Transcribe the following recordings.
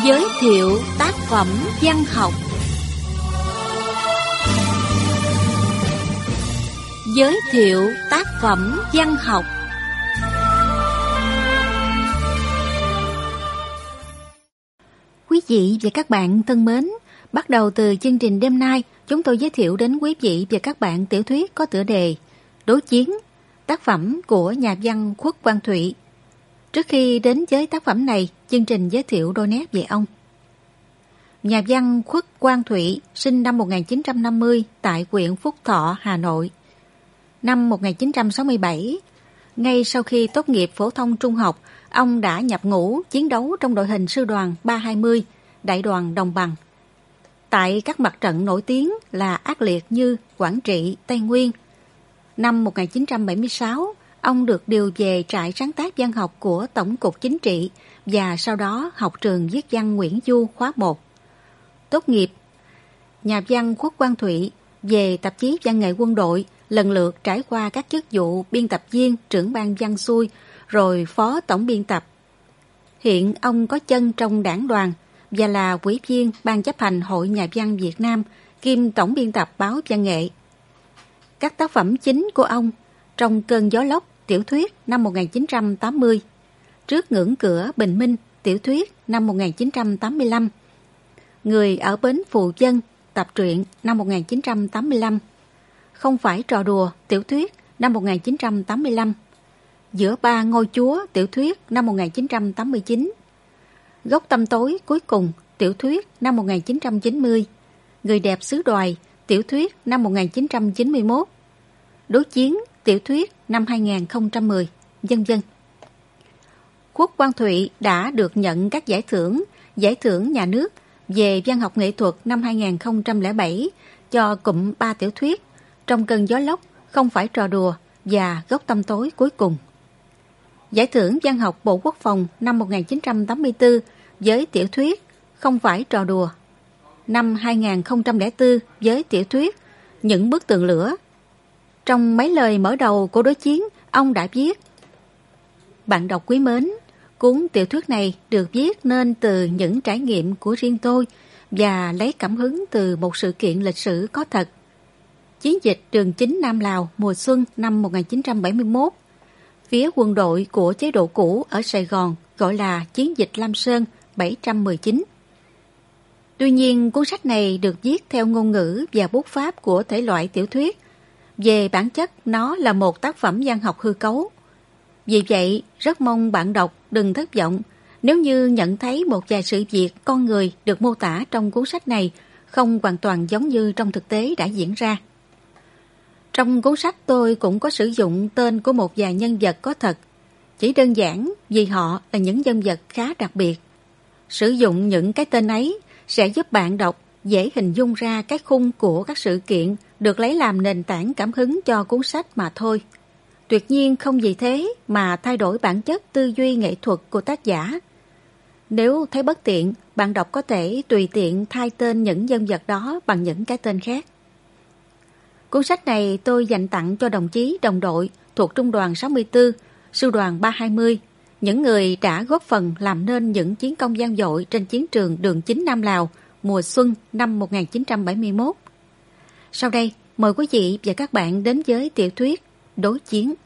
Giới thiệu tác phẩm văn học. Giới thiệu tác phẩm văn học. Quý vị và các bạn thân mến, bắt đầu từ chương trình đêm nay, chúng tôi giới thiệu đến quý vị và các bạn tiểu thuyết có tựa đề Đối Chiến, tác phẩm của nhà văn Khuất Quang Thụy. Trước khi đến với tác phẩm này, chương trình giới thiệu đôi nét về ông. Nhà văn Khuất Quang Thụy sinh năm 1950 tại huyện Phúc Thọ, Hà Nội. Năm 1967, ngay sau khi tốt nghiệp phổ thông trung học, ông đã nhập ngũ chiến đấu trong đội hình sư đoàn 320, đại đoàn Đồng Bằng. Tại các mặt trận nổi tiếng là ác liệt như Quảng Trị, Tây Nguyên. Năm 1976, ông được điều về trại sáng tác văn học của Tổng cục Chính trị và sau đó học trường viết văn Nguyễn Du khóa 1. Tốt nghiệp, nhà văn Khuất Quang Thụy về tạp chí Văn nghệ Quân đội, lần lượt trải qua các chức vụ biên tập viên, trưởng ban văn xuôi, rồi phó tổng biên tập. Hiện ông có chân trong đảng đoàn và là ủy viên ban chấp hành Hội Nhà văn Việt Nam, kiêm tổng biên tập báo Văn nghệ. Các tác phẩm chính của ông: Trong cơn gió lốc, tiểu thuyết năm 1980, Trước ngưỡng cửa bình minh, tiểu thuyết năm 1985, Người ở bến Phù Dân, tập truyện năm 1985, Không phải trò đùa, tiểu thuyết năm 1985, Giữa ba ngôi chúa, tiểu thuyết năm 1989, Góc tăm tối cuối cùng, tiểu thuyết năm 1990, Người đẹp xứ Đoài, tiểu thuyết năm 1991, Đối Chiến, tiểu thuyết năm 2010, vân vân. Khuất Quang Thụy đã được nhận các giải thưởng nhà nước về văn học nghệ thuật năm 2007 cho cụm 3 tiểu thuyết Trong cơn gió lốc, Không phải trò đùa và Góc tăm tối cuối cùng. Giải thưởng văn học Bộ Quốc phòng năm 1984 với tiểu thuyết Không phải trò đùa. Năm 2004 với tiểu thuyết Những bức tường lửa. Trong mấy lời mở đầu của Đối Chiến, ông đã viết: Bạn đọc quý mến, cuốn tiểu thuyết này được viết nên từ những trải nghiệm của riêng tôi và lấy cảm hứng từ một sự kiện lịch sử có thật. Chiến dịch Trường Chinh Nam Lào mùa xuân năm 1971. Phía quân đội của chế độ cũ ở Sài Gòn gọi là Chiến dịch Lam Sơn 719. Tuy nhiên, cuốn sách này được viết theo ngôn ngữ và bút pháp của thể loại tiểu thuyết. Về bản chất, nó là một tác phẩm văn học hư cấu. Vì vậy, rất mong bạn đọc đừng thất vọng nếu như nhận thấy một vài sự việc, con người được mô tả trong cuốn sách này không hoàn toàn giống như trong thực tế đã diễn ra. Trong cuốn sách tôi cũng có sử dụng tên của một vài nhân vật có thật, chỉ đơn giản vì họ là những nhân vật khá đặc biệt. Sử dụng những cái tên ấy sẽ giúp bạn đọc dễ hình dung ra cái khung của các sự kiện được lấy làm nền tảng cảm hứng cho cuốn sách mà thôi. Tuyệt nhiên không vì thế mà thay đổi bản chất tư duy nghệ thuật của tác giả. Nếu thấy bất tiện, bạn đọc có thể tùy tiện thay tên những nhân vật đó bằng những cái tên khác. Cuốn sách này tôi dành tặng cho đồng chí đồng đội thuộc Trung đoàn 64, Sư đoàn 320, những người đã góp phần làm nên những chiến công vang dội trên chiến trường Đường Chinh Nam Lào mùa xuân năm 1971. Sau đây, mời quý vị và các bạn đến với tiểu thuyết Đối Chiến.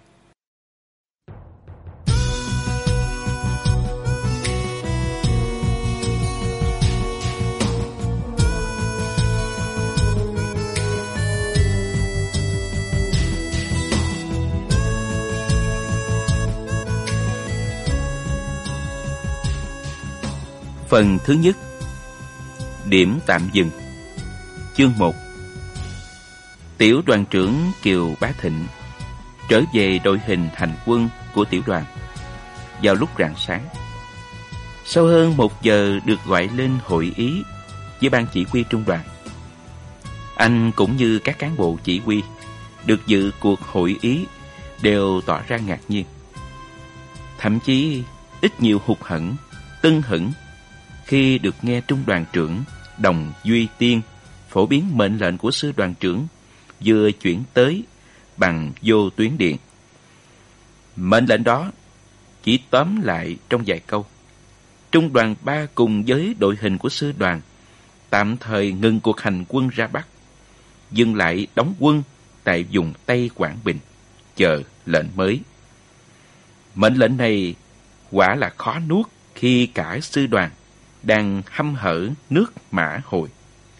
Phần thứ nhất. Điểm tạm dừng. Chương 1. Tiểu đoàn trưởng Kiều Bá Thịnh trở về đội hình hành quân của tiểu đoàn vào lúc rạng sáng. Sau hơn 1 giờ được gọi lên hội ý với ban chỉ huy trung đoàn, anh cũng như các cán bộ chỉ huy được dự cuộc hội ý đều tỏ ra ngạc nhiên, thậm chí ít nhiều hụt hẫng, tưng hửng khi được nghe trung đoàn trưởng Đồng Duy Tiên phổ biến mệnh lệnh của sư đoàn trưởng vừa chuyển tới bằng vô tuyến điện. Mệnh lệnh đó chỉ tóm lại trong vài câu: Trung đoàn 3 cùng với đội hình của sư đoàn tạm thời ngừng cuộc hành quân ra Bắc, dừng lại đóng quân tại vùng Tây Quảng Bình, chờ lệnh mới. Mệnh lệnh này quả là khó nuốt khi cả sư đoàn đang hăm hở nước Mã Hồi.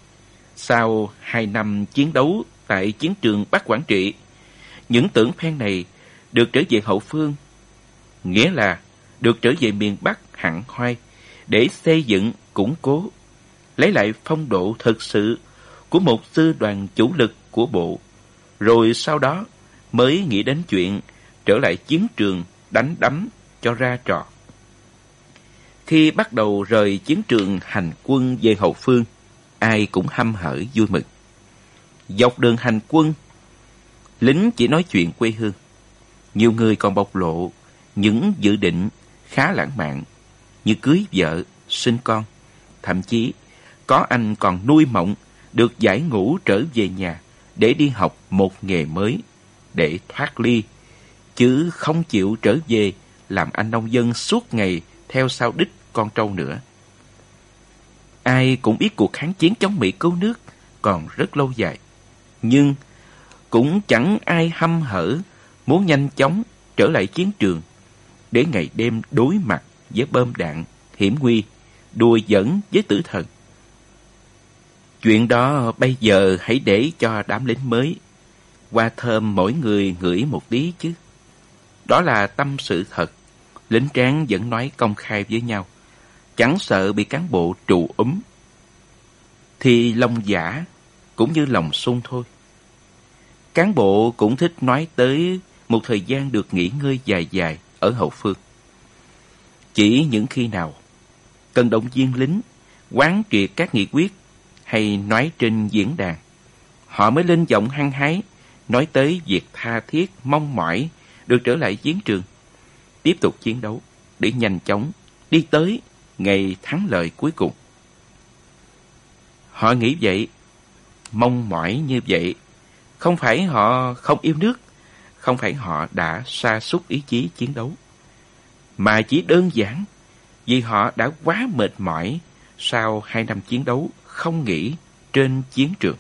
Sau 2 năm chiến đấu tại chiến trường Bắc Quảng Trị, những tưởng phen này được trở về hậu phương, nghĩa là được trở về miền Bắc hẳn hoai để xây dựng, củng cố, lấy lại phong độ thực sự của một sư đoàn chủ lực của bộ, rồi sau đó mới nghĩ đến chuyện trở lại chiến trường đánh đấm cho ra trò. Khi bắt đầu rời chiến trường hành quân về hậu phương, ai cũng hăm hở vui mừng. Dọc đường hành quân, lính chỉ nói chuyện quê hương. Nhiều người còn bộc lộ những dự định khá lãng mạn như cưới vợ, sinh con. Thậm chí có anh còn nuôi mộng được giải ngũ trở về nhà để đi học một nghề mới để thoát ly, chứ không chịu trở về làm anh nông dân suốt ngày theo sau đích con trâu nữa. Ai cũng biết cuộc kháng chiến chống Mỹ cứu nước còn rất lâu dài, nhưng cũng chẳng ai hăm hở muốn nhanh chóng trở lại chiến trường để ngày đêm đối mặt với bom đạn, hiểm nguy, đùa giỡn với tử thần. Chuyện đó bây giờ hãy để cho đám lính mới qua thơm mỗi người ngửi một tí chứ. Đó là tâm sự thật, lính tráng vẫn nói công khai với nhau, chẳng sợ bị cán bộ trù thì lòng giả cũng như lòng sung thôi. Cán bộ cũng thích nói tới một thời gian được nghỉ ngơi dài dài ở hậu phương. Chỉ những khi nào cần động viên lính, quán triệt các nghị quyết hay nói trên diễn đàn, họ mới lên giọng hăng hái nói tới việc tha thiết mong mỏi được trở lại chiến trường, tiếp tục chiến đấu để nhanh chóng đi tới ngày thắng lợi cuối cùng. Họ nghĩ vậy, mong mỏi như vậy, không phải họ không yêu nước, không phải họ đã sa sút ý chí chiến đấu, mà chỉ đơn giản vì họ đã quá mệt mỏi sau 2 năm chiến đấu không nghỉ trên chiến trường.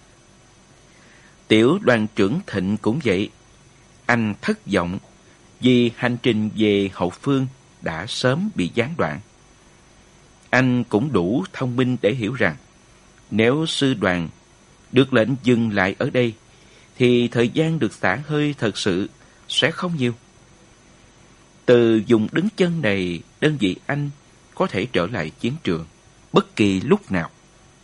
Tiểu đoàn trưởng Thịnh cũng vậy. Anh thất vọng vì hành trình về hậu phương đã sớm bị gián đoạn. Anh cũng đủ thông minh để hiểu rằng nếu sư đoàn được lệnh dừng lại ở đây thì thời gian được xả hơi thật sự sẽ không nhiều. Từ vùng đứng chân này, đơn vị anh có thể trở lại chiến trường bất kỳ lúc nào.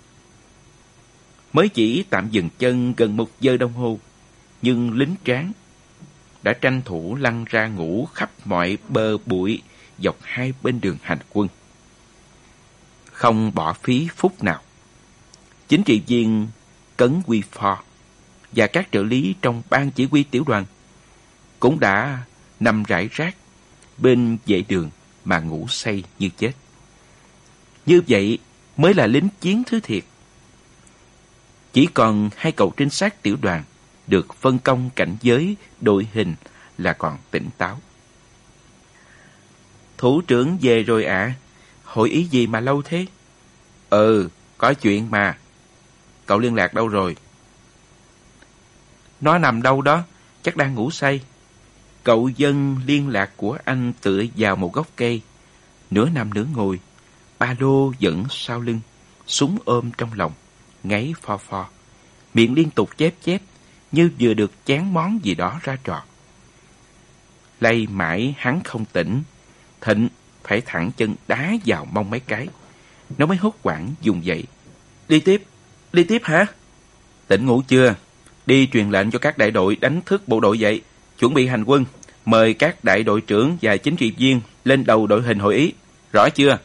Mới chỉ tạm dừng chân gần 1 giờ đồng hồ, nhưng lính tráng đã tranh thủ lăn ra ngủ khắp mọi bờ bụi dọc hai bên đường hành quân, không bỏ phí phút nào. Chính trị viên Cấn Quy Phò và các trợ lý trong ban chỉ huy tiểu đoàn cũng đã nằm rải rác bên vệ đường mà ngủ say như chết. Như vậy mới là lính chiến thứ thiệt. Chỉ còn 2 cậu trinh sát tiểu đoàn được phân công cảnh giới đội hình là còn tỉnh táo. Thủ trưởng về rồi ạ. Hội ý gì mà lâu thế? Có chuyện mà. Cậu liên lạc đâu rồi? Nó nằm đâu đó, chắc đang ngủ say. Cậu dân liên lạc của anh tựa vào một gốc cây, nửa nằm nửa ngồi, ba lô dẫn sau lưng, súng ôm trong lòng, ngáy pho pho, miệng liên tục chép chép như vừa được chén món gì đó ra trò. Lay mãi hắn không tỉnh, Thịnh phải thẳng chân đá vào mông mấy cái, nó mới hốt hoảng dùng dậy. Đi tiếp hả? Tỉnh ngủ chưa? Đi truyền lệnh cho các đại đội đánh thức bộ đội dậy, chuẩn bị hành quân. Mời các đại đội trưởng và chính trị viên lên đầu đội hình hội ý. Rõ chưa?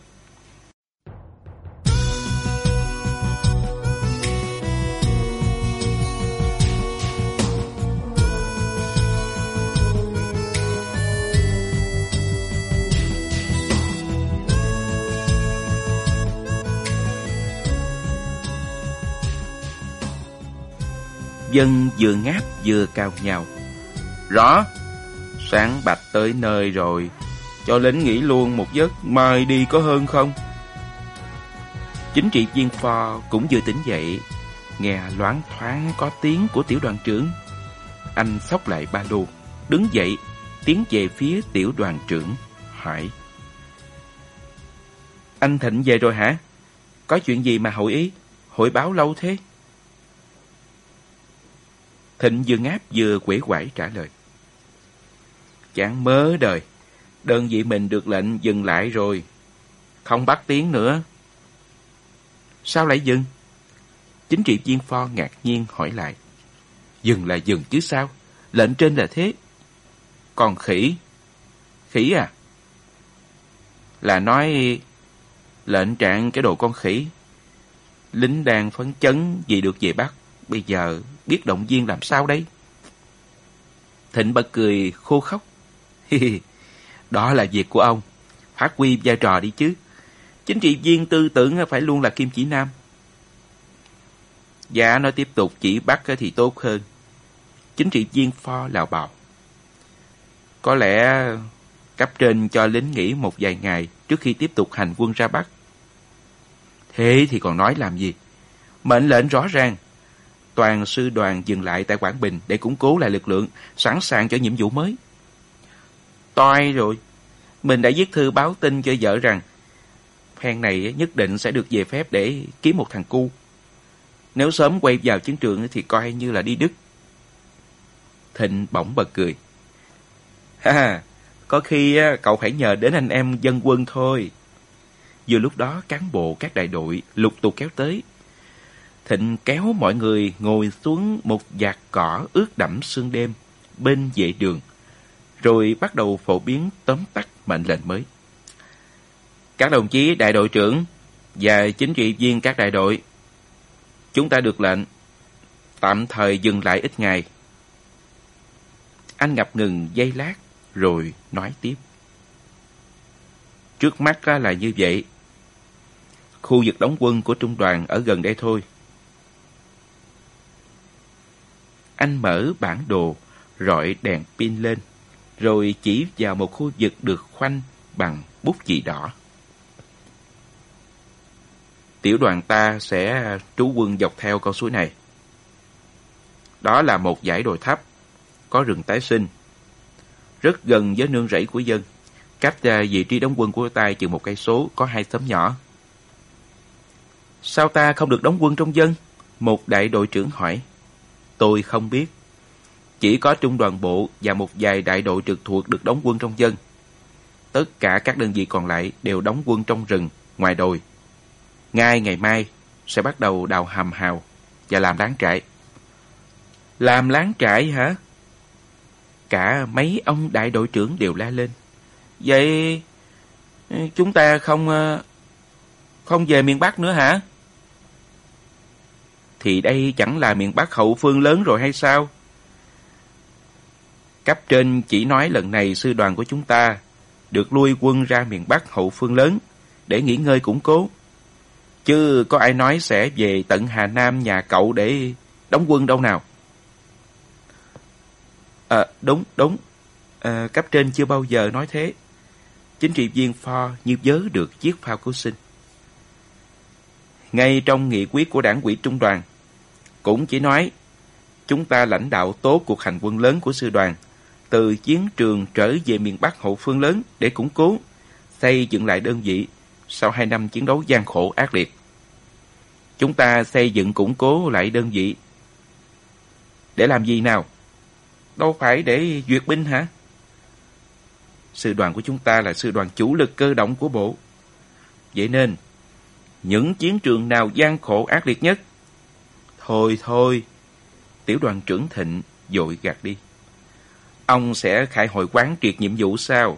Dân vừa ngáp vừa cào nhào. Rõ, sáng bạch tới nơi rồi. Cho lính nghỉ luôn một giấc, mai đi có hơn không? Chính trị viên Phò cũng vừa tỉnh dậy, nghe loáng thoáng có tiếng của tiểu đoàn trưởng. Anh xốc lại ba lô, đứng dậy, tiến về phía tiểu đoàn trưởng, hỏi: Anh Thịnh về rồi hả? Có chuyện gì mà hội ý, hội báo lâu thế? Thịnh vừa ngáp vừa quể quải trả lời: Chẳng mớ đời, đơn vị mình được lệnh dừng lại rồi, không bắt tiếng nữa. Sao lại dừng? Chính trị viên Phò ngạc nhiên hỏi lại. Dừng là dừng chứ sao, lệnh trên là thế. Còn khỉ? Khỉ à? Là nói lệnh trạng cái đồ con khỉ. Lính đang phấn chấn vì được về Bắc, bây giờ biết động viên làm sao đấy? Thịnh bật cười khô khóc. Đó là việc của ông, phát huy vai trò đi chứ. Chính trị viên tư tưởng phải luôn là kim chỉ nam. Dạ, nó tiếp tục chỉ Bắc thì tốt hơn. Chính trị viên Phò lào bào. Có lẽ cấp trên cho lính nghỉ một vài ngày trước khi tiếp tục hành quân ra Bắc. Thế thì còn nói làm gì? Mệnh lệnh rõ ràng, toàn sư đoàn dừng lại tại Quảng Bình để củng cố lại lực lượng, sẵn sàng cho nhiệm vụ mới. Toai rồi, mình đã viết thư báo tin cho vợ rằng phen này nhất định sẽ được về phép để kiếm một thằng cu. Nếu sớm quay vào chiến trường thì coi như là đi Đức. Thịnh bỗng bật cười. Có khi cậu phải nhờ đến anh em dân quân thôi. Vừa lúc đó cán bộ các đại đội lục tục kéo tới. Thịnh kéo mọi người ngồi xuống một vạt cỏ ướt đẫm sương đêm bên vệ đường, rồi bắt đầu phổ biến tóm tắt mệnh lệnh mới. Các đồng chí đại đội trưởng và chính trị viên các đại đội, chúng ta được lệnh tạm thời dừng lại ít ngày. Anh ngập ngừng giây lát rồi nói tiếp. Trước mắt là như vậy. Khu vực đóng quân của trung đoàn ở gần đây thôi. Anh mở bản đồ, rọi đèn pin lên, rồi chỉ vào một khu vực được khoanh bằng bút chì đỏ. Tiểu đoàn ta sẽ trú quân dọc theo con suối này. Đó là một dãy đồi thấp, có rừng tái sinh, rất gần với nương rẫy của dân. Cách vị trí đóng quân của ta chừng 1 cây số có 2 xóm nhỏ. Sao ta không được đóng quân trong dân? Một đại đội trưởng hỏi. Tôi không biết. Chỉ có trung đoàn bộ và một vài đại đội trực thuộc được đóng quân trong dân. Tất cả các đơn vị còn lại đều đóng quân trong rừng, ngoài đồi. Ngay ngày mai sẽ bắt đầu đào hầm hào và làm láng trại. Làm láng trại hả? Cả mấy ông đại đội trưởng đều la lên. Vậy chúng ta không về miền Bắc nữa hả? Thì đây chẳng là miền Bắc hậu phương lớn rồi hay sao? Cấp trên chỉ nói lần này sư đoàn của chúng ta được lui quân ra miền Bắc hậu phương lớn để nghỉ ngơi củng cố. Chứ có ai nói sẽ về tận Hà Nam nhà cậu để đóng quân đâu nào? Đúng. Cấp trên chưa bao giờ nói thế. Chính trị viên Phò như vớ được chiếc phao cứu sinh. Ngay trong nghị quyết của đảng ủy trung đoàn cũng chỉ nói chúng ta lãnh đạo tốt cuộc hành quân lớn của sư đoàn từ chiến trường trở về miền Bắc hậu phương lớn để củng cố, xây dựng lại đơn vị sau 2 năm chiến đấu gian khổ ác liệt. Chúng ta xây dựng củng cố lại đơn vị để làm gì nào? Đâu phải để duyệt binh hả? Sư đoàn của chúng ta là sư đoàn chủ lực cơ động của bộ. Vậy nên những chiến trường nào gian khổ ác liệt nhất? Thôi, tiểu đoàn trưởng Thịnh vội gạt đi. Ông sẽ khai hội quán triệt nhiệm vụ sao?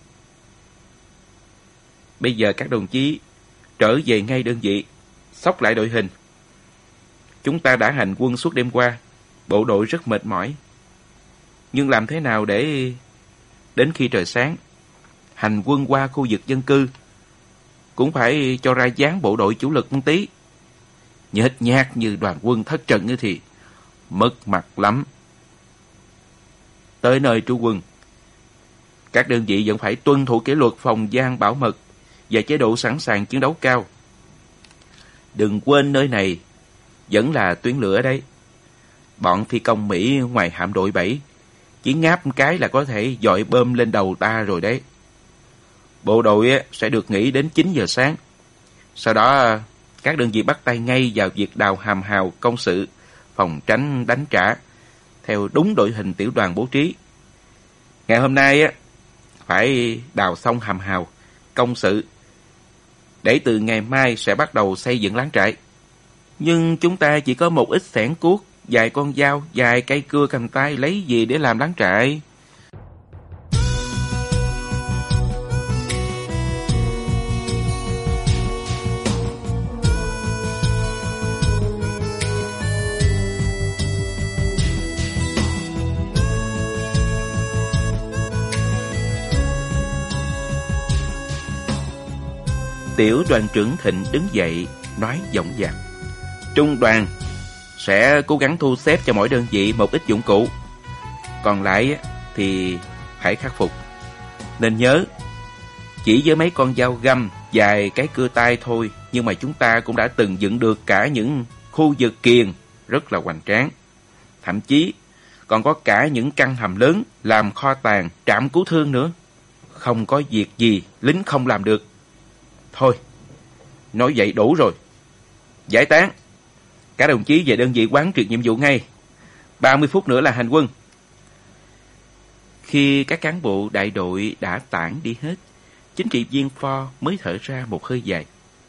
Bây giờ các đồng chí trở về ngay đơn vị, xốc lại đội hình. Chúng ta đã hành quân suốt đêm qua, bộ đội rất mệt mỏi. Nhưng làm thế nào để đến khi trời sáng hành quân qua khu vực dân cư cũng phải cho ra dáng bộ đội chủ lực một tí. Nhếch nhác như đoàn quân thất trận thì mất mặt lắm. Tới nơi trú quân, Các đơn vị vẫn phải tuân thủ kỷ luật phòng gian bảo mật và chế độ sẵn sàng chiến đấu cao. Đừng quên nơi này vẫn là tuyến lửa đấy. Bọn phi công Mỹ ngoài hạm đội 7 chỉ ngáp một cái là có thể dội bơm lên đầu ta rồi đấy. Bộ đội sẽ được nghỉ đến 9 giờ sáng. Sau đó các đơn vị bắt tay ngay vào việc đào hàm hào công sự, phòng tránh đánh trả theo đúng đội hình tiểu đoàn bố trí. Ngày hôm nay phải đào xong hàm hào công sự để từ ngày mai sẽ bắt đầu xây dựng láng trại. Nhưng chúng ta chỉ có một ít xẻng cuốc, vài con dao, vài cây cưa cầm tay, lấy gì để làm láng trại? Tiểu đoàn trưởng Thịnh đứng dậy, nói giọng dạc: Trung đoàn sẽ cố gắng thu xếp cho mỗi đơn vị một ít dụng cụ. Còn lại thì phải khắc phục. Nên nhớ, chỉ với mấy con dao găm, vài cái cưa tay thôi, nhưng mà chúng ta cũng đã từng dựng được cả những khu vực kiền rất là hoành tráng. Thậm chí còn có cả những căn hầm lớn làm kho tàng, trạm cứu thương nữa. Không có việc gì lính không làm được. Thôi, nói vậy đủ rồi. Giải tán. Các đồng chí về đơn vị quán triệt nhiệm vụ ngay. 30 phút nữa là hành quân. Khi các cán bộ đại đội đã tản đi hết, chính trị viên Ford mới thở ra một hơi dài.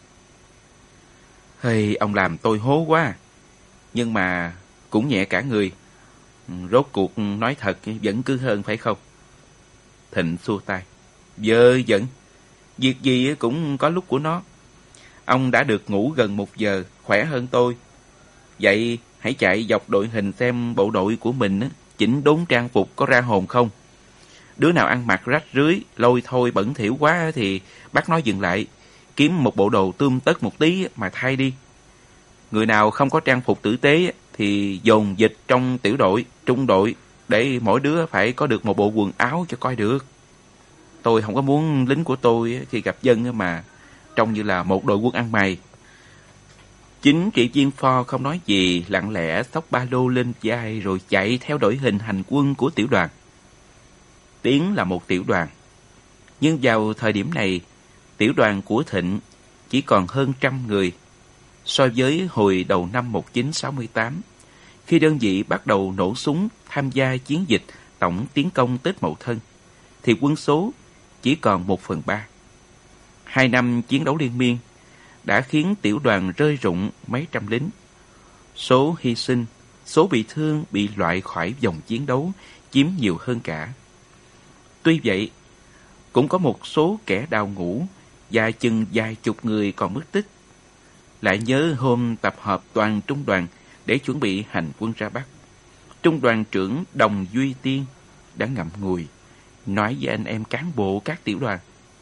Hey, ông làm tôi hố quá. Nhưng mà cũng nhẹ cả người. Rốt cuộc nói thật vẫn cứ hơn phải không? Thịnh xua tay. Vớ vẩn. Việc gì cũng có lúc của nó. Ông đã được ngủ gần 1 giờ, khỏe hơn tôi. Vậy hãy chạy dọc đội hình xem bộ đội của mình chỉnh đốn trang phục có ra hồn không. Đứa nào ăn mặc rách rưới, lôi thôi bẩn thỉu quá thì bắt nó dừng lại, kiếm một bộ đồ tươm tất một tí mà thay đi. Người nào không có trang phục tử tế thì dồn dịch trong tiểu đội, trung đội, để mỗi đứa phải có được một bộ quần áo cho coi được. Tôi không có muốn lính của tôi khi gặp dân mà trông như là một đội quân ăn mày. Chính trị viên Ford không nói gì, lặng lẽ xốc ba lô lên vai rồi chạy theo đội hình hành quân của tiểu đoàn. Tiến là một tiểu đoàn, nhưng vào thời điểm này, tiểu đoàn của Thịnh chỉ còn hơn 100 người. So với hồi đầu năm 1968, khi đơn vị bắt đầu nổ súng tham gia chiến dịch tổng tiến công Tết Mậu Thân, thì quân số chỉ còn 1/3. 2 năm chiến đấu liên miên đã khiến tiểu đoàn rơi rụng mấy trăm lính. Số hy sinh, số bị thương bị loại khỏi vòng chiến đấu chiếm nhiều hơn cả. Tuy vậy, cũng có một số kẻ đào ngũ và chừng vài chục người còn mất tích. Lại nhớ hôm tập hợp toàn trung đoàn để chuẩn bị hành quân ra Bắc, trung đoàn trưởng Đồng Duy Tiên đã ngậm ngùi nói với anh em cán bộ các tiểu đoàn: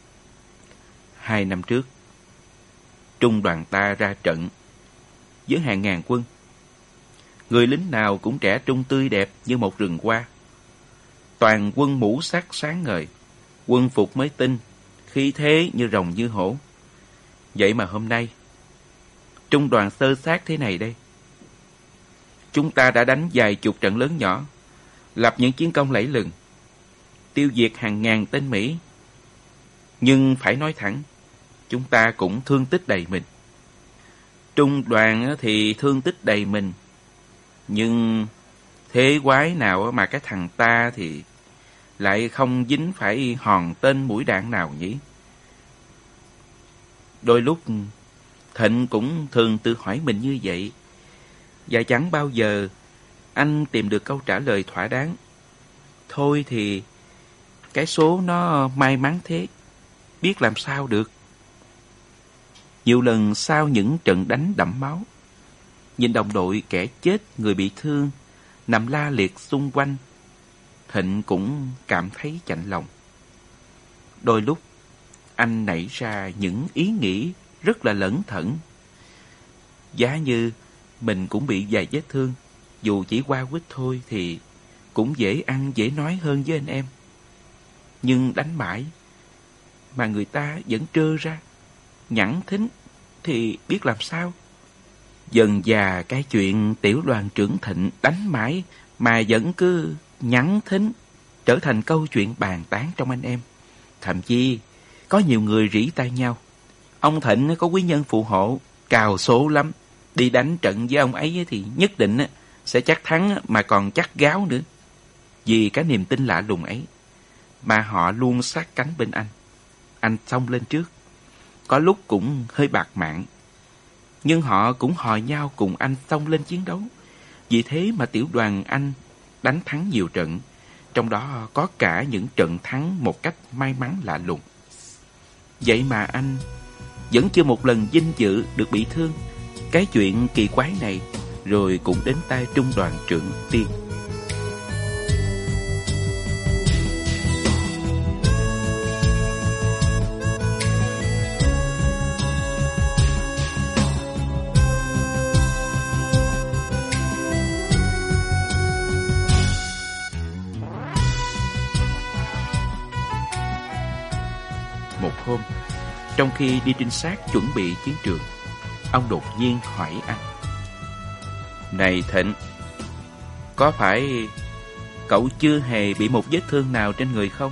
2 năm trước, trung đoàn ta ra trận với hàng ngàn quân. Người lính nào cũng trẻ trung tươi đẹp như một rừng hoa. Toàn quân mũ sắt sáng ngời, quân phục mới tinh, khí thế như rồng như hổ. Vậy mà hôm nay, trung đoàn xơ xác thế này đây. Chúng ta đã đánh vài chục trận lớn nhỏ, lập những chiến công lẫy lừng, tiêu diệt hàng ngàn tên Mỹ. Nhưng phải nói thẳng, chúng ta cũng thương tích đầy mình. Trung đoàn thì thương tích đầy mình, nhưng thế quái nào mà cái thằng ta thì lại không dính phải hòn tên mũi đạn nào nhỉ? Đôi lúc Thịnh cũng thường tự hỏi mình như vậy, và chẳng bao giờ anh tìm được câu trả lời thỏa đáng. Thôi thì cái số nó may mắn thế, biết làm sao được. Nhiều lần sau những trận đánh đẫm máu, nhìn đồng đội kẻ chết người bị thương nằm la liệt xung quanh, Thịnh cũng cảm thấy chạnh lòng. Đôi lúc anh nảy ra những ý nghĩ rất là lẩn thẩn. Giá như mình cũng bị vài vết thương, dù chỉ qua quýt thôi, thì cũng dễ ăn dễ nói hơn với anh em. nhưng đánh mãi mà người ta vẫn trơ ra, nhẵn thính thì biết làm sao. Dần dà cái chuyện tiểu đoàn trưởng Thịnh đánh mãi mà vẫn cứ nhẵn thính trở thành câu chuyện bàn tán trong anh em. Thậm chí có nhiều người rỉ tai nhau. Ông Thịnh có quý nhân phù hộ, cào số lắm. Đi đánh trận với ông ấy thì nhất định sẽ chắc thắng mà còn chắc gáo nữa. Vì cái niềm tin lạ lùng ấy mà họ luôn sát cánh bên anh. Anh xông lên trước, có lúc cũng hơi bạc mạng, nhưng họ cũng hò nhau cùng anh xông lên chiến đấu. Vì thế mà tiểu đoàn anh đánh thắng nhiều trận, trong đó có cả những trận thắng một cách may mắn lạ lùng. Vậy mà anh vẫn chưa một lần vinh dự được bị thương. Cái chuyện kỳ quái này rồi cũng đến tai trung đoàn trưởng Tiên. Một hôm, trong khi đi trinh sát chuẩn bị chiến trường, ông đột nhiên hỏi anh: "Này Thịnh, có phải cậu chưa hề bị một vết thương nào trên người không?"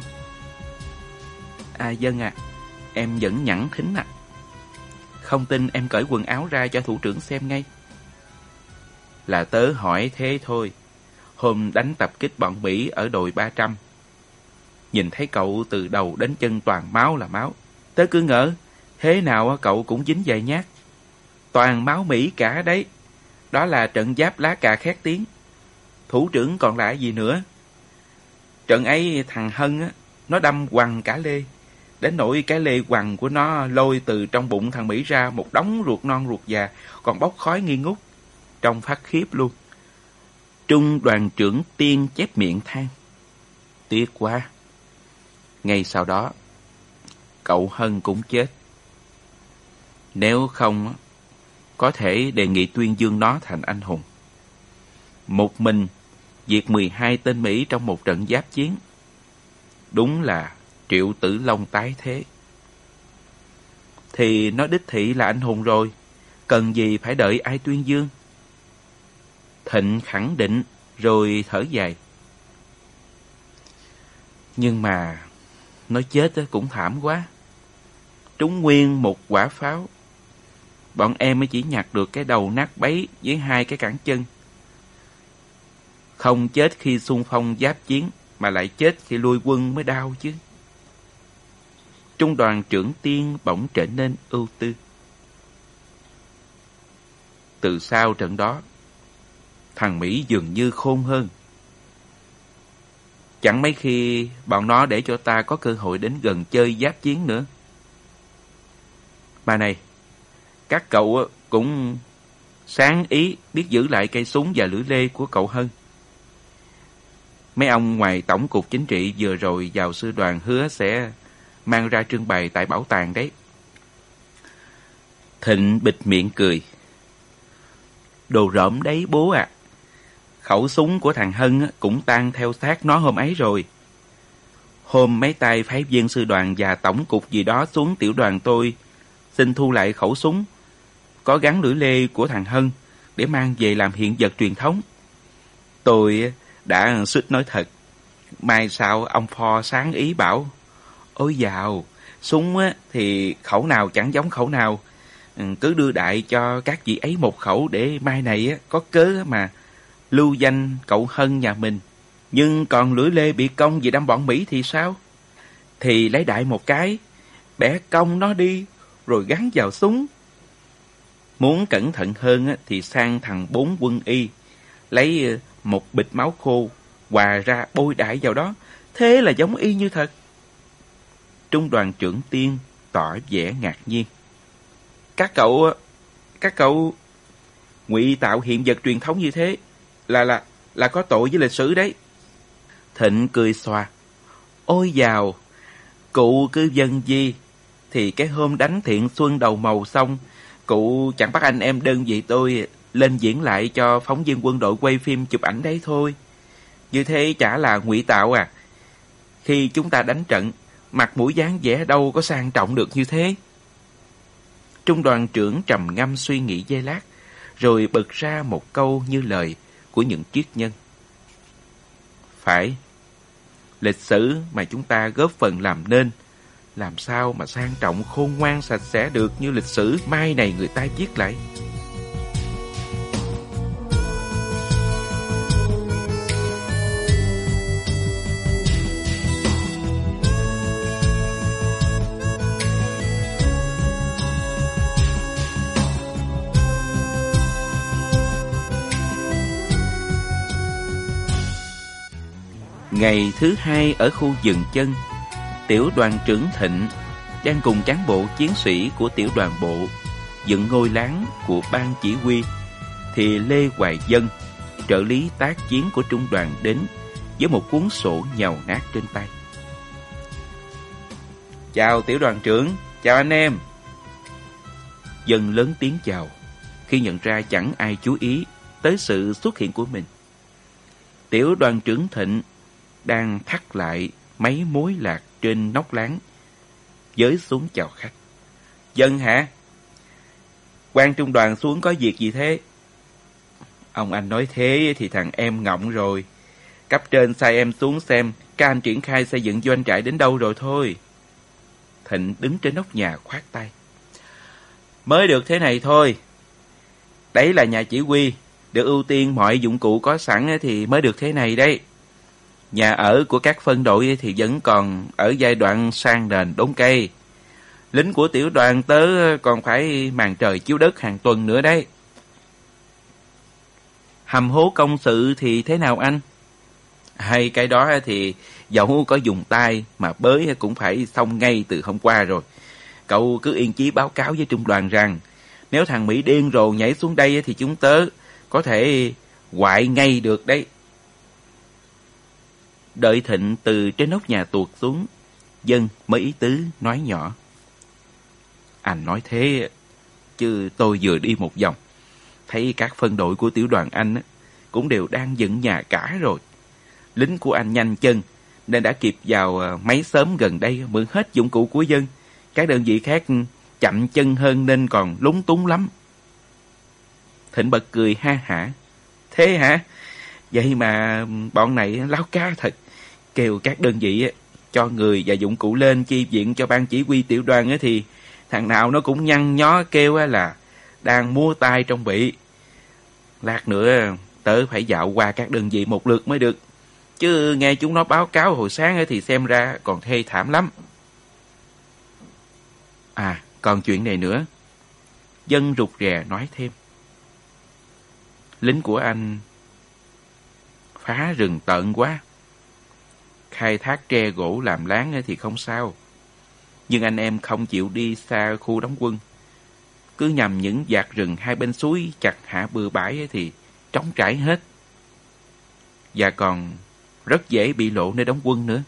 Vâng ạ, em vẫn nhẵn thính ạ." "Không tin em cởi quần áo ra cho thủ trưởng xem ngay." "Là tớ hỏi thế thôi. Hôm đánh tập kích bọn Mỹ ở đồi 300, nhìn thấy cậu từ đầu đến chân toàn máu là máu. Tớ cứ ngỡ thế nào cậu cũng dính vài nhát. Toàn máu Mỹ cả đấy. Đó là trận giáp lá cà khét tiếng. Thủ trưởng còn lại gì nữa. Trận ấy thằng Hân nó đâm quằn cả lê. Đến nỗi cái lê quằn của nó lôi từ trong bụng thằng Mỹ ra một đống ruột non ruột già, còn bốc khói nghi ngút. Trông phát khiếp luôn." Trung đoàn trưởng Tiên chép miệng than: "Tiếc quá." Ngay sau đó, cậu Hân cũng chết. Nếu không, có thể đề nghị tuyên dương nó thành anh hùng. Một mình diệt 12 tên Mỹ trong một trận giáp chiến. Đúng là Triệu Tử Long tái thế. Thì nó đích thị là anh hùng rồi, cần gì phải đợi ai tuyên dương. Thịnh khẳng định rồi thở dài: "Nhưng mà nó chết cũng thảm quá. Trúng nguyên một quả pháo. Bọn em mới chỉ nhặt được cái đầu nát bấy với 2 cái cẳng chân. Không chết khi xung phong giáp chiến, mà lại chết khi lui quân mới đau chứ." Trung đoàn trưởng Tiên bỗng trở nên ưu tư. Từ sau trận đó, thằng Mỹ dường như khôn hơn. Chẳng mấy khi bọn nó để cho ta có cơ hội đến gần chơi giáp chiến nữa. Mà này, các cậu cũng sáng ý biết giữ lại cây súng và lưỡi lê của cậu Hân. Mấy ông ngoài Tổng cục Chính trị vừa rồi vào sư đoàn hứa sẽ mang ra trưng bày tại bảo tàng đấy." Thịnh bịt miệng cười: "Đồ rộm đấy bố ạ. Khẩu súng của thằng Hân cũng tan theo xác nó hôm ấy rồi. Hôm mấy tay phái viên sư đoàn và tổng cục gì đó xuống tiểu đoàn tôi xin thu lại khẩu súng có gắn lưỡi lê của thằng Hân để mang về làm hiện vật truyền thống. Tôi đã suýt nói thật. Mai sau ông Pho sáng ý bảo: Ôi dào, súng thì khẩu nào chẳng giống khẩu nào. Cứ đưa đại cho các vị ấy một khẩu để mai này có cớ mà lưu danh cậu Hân nhà mình. Nhưng còn lưỡi lê bị cong vì đâm bọn Mỹ thì sao? Thì lấy đại một cái, bẻ cong nó đi rồi gắn vào súng. Muốn cẩn thận hơn thì sang thằng 4 quân y, lấy một bịch máu khô hòa ra bôi đại vào đó, thế là giống y như thật." Trung đoàn trưởng Tiên tỏ vẻ ngạc nhiên: Các cậu ngụy tạo hiện vật truyền thống như thế là có tội với lịch sử đấy." Thịnh cười xòa: "Ôi dào, cụ cứ dân gì thì cái hôm đánh Thiện Xuân đầu màu xong, cụ chẳng bắt anh em đơn vị tôi lên diễn lại cho phóng viên quân đội quay phim chụp ảnh đấy thôi. Như thế chả là ngụy tạo à? Khi chúng ta đánh trận, mặt mũi dáng vẻ đâu có sang trọng được như thế. Trung đoàn trưởng trầm ngâm suy nghĩ giây lát, rồi bật ra một câu như lời của những triết nhân. Phải, lịch sử mà chúng ta góp phần làm nên, làm sao mà sang trọng khôn ngoan sạch sẽ được như lịch sử mai này người ta viết lại. Ngày thứ hai ở khu dừng chân, tiểu đoàn trưởng Thịnh đang cùng cán bộ chiến sĩ của tiểu đoàn bộ dựng ngôi láng của ban chỉ huy, thì Lê Hoài Dân, trợ lý tác chiến của trung đoàn đến với một cuốn sổ nhàu nát trên tay. Chào tiểu đoàn trưởng, chào anh em. Dân lớn tiếng chào khi nhận ra chẳng ai chú ý tới sự xuất hiện của mình. Tiểu đoàn trưởng Thịnh đang thắt lại mấy mối lạc trên nóc láng, giới xuống chào khách. Dân hả? Quan trung đoàn xuống có việc gì thế? Ông anh nói thế thì thằng em ngọng rồi. Cấp trên sai em xuống xem các anh triển khai xây dựng doanh trại đến đâu rồi thôi. Thịnh đứng trên nóc nhà khoát tay. Mới được thế này thôi. Đấy là nhà chỉ huy, được ưu tiên mọi dụng cụ có sẵn thì mới được thế này đấy. Nhà ở của các phân đội thì vẫn còn ở giai đoạn san nền đốn cây. Lính của tiểu đoàn tớ còn phải màn trời chiếu đất hàng tuần nữa đấy. Hầm hố công sự thì thế nào anh? Hay cái đó thì dẫu có dùng tay mà bới cũng phải xong ngay từ hôm qua rồi. Cậu cứ yên chí báo cáo với trung đoàn rằng nếu thằng Mỹ điên rồ nhảy xuống đây thì chúng tớ có thể quại ngay được đấy. Đợi Thịnh từ trên nóc nhà tuột xuống, Dân mới ý tứ nói nhỏ. Anh nói thế, chứ tôi vừa đi một vòng, thấy các phân đội của tiểu đoàn anh cũng đều đang dựng nhà cả rồi. Lính của anh nhanh chân, nên đã kịp vào mấy xóm gần đây mượn hết dụng cụ của Dân. Các đơn vị khác chậm chân hơn nên còn lúng túng lắm. Thịnh bật cười ha hả. Thế hả? Vậy mà bọn này láo cá thật. Kêu các đơn vị cho người và dụng cụ lên chi viện cho ban chỉ huy tiểu đoàn thì thằng nào nó cũng nhăn nhó kêu là đang mua tay trong bị. Lát nữa tớ phải dạo qua các đơn vị một lượt mới được. Chứ nghe chúng nó báo cáo hồi sáng thì xem ra còn thê thảm lắm. À, còn chuyện này nữa. Dân rụt rè nói thêm. Lính của anh phá rừng tợn quá. Khai thác tre gỗ làm láng thì không sao. Nhưng anh em không chịu đi xa khu đóng quân. Cứ nhằm những vạt rừng hai bên suối chặt hạ bừa bãi thì trống trải hết. Và còn rất dễ bị lộ nơi đóng quân nữa.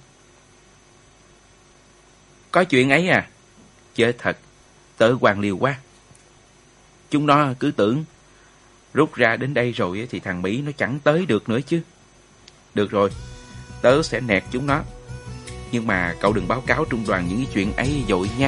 Có chuyện ấy à? Chết thật, tớ hoàng liều quá. Chúng nó cứ tưởng rút ra đến đây rồi thì thằng Mỹ nó chẳng tới được nữa chứ. Được rồi, tớ sẽ nẹt chúng nó. Nhưng mà cậu đừng báo cáo trung đoàn những cái chuyện ấy vội nha.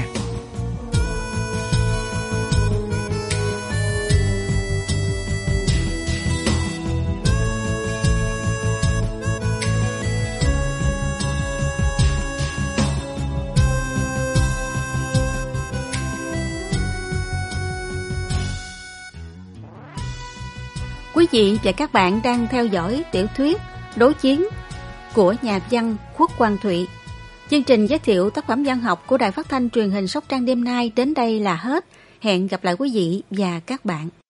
Quý vị và các bạn đang theo dõi tiểu thuyết Đối chiến của nhà văn Khuất Quang Thụy. Chương trình giới thiệu tác phẩm văn học của Đài Phát thanh Truyền hình Sóc Trăng đêm nay đến đây là hết. Hẹn gặp lại quý vị và các bạn.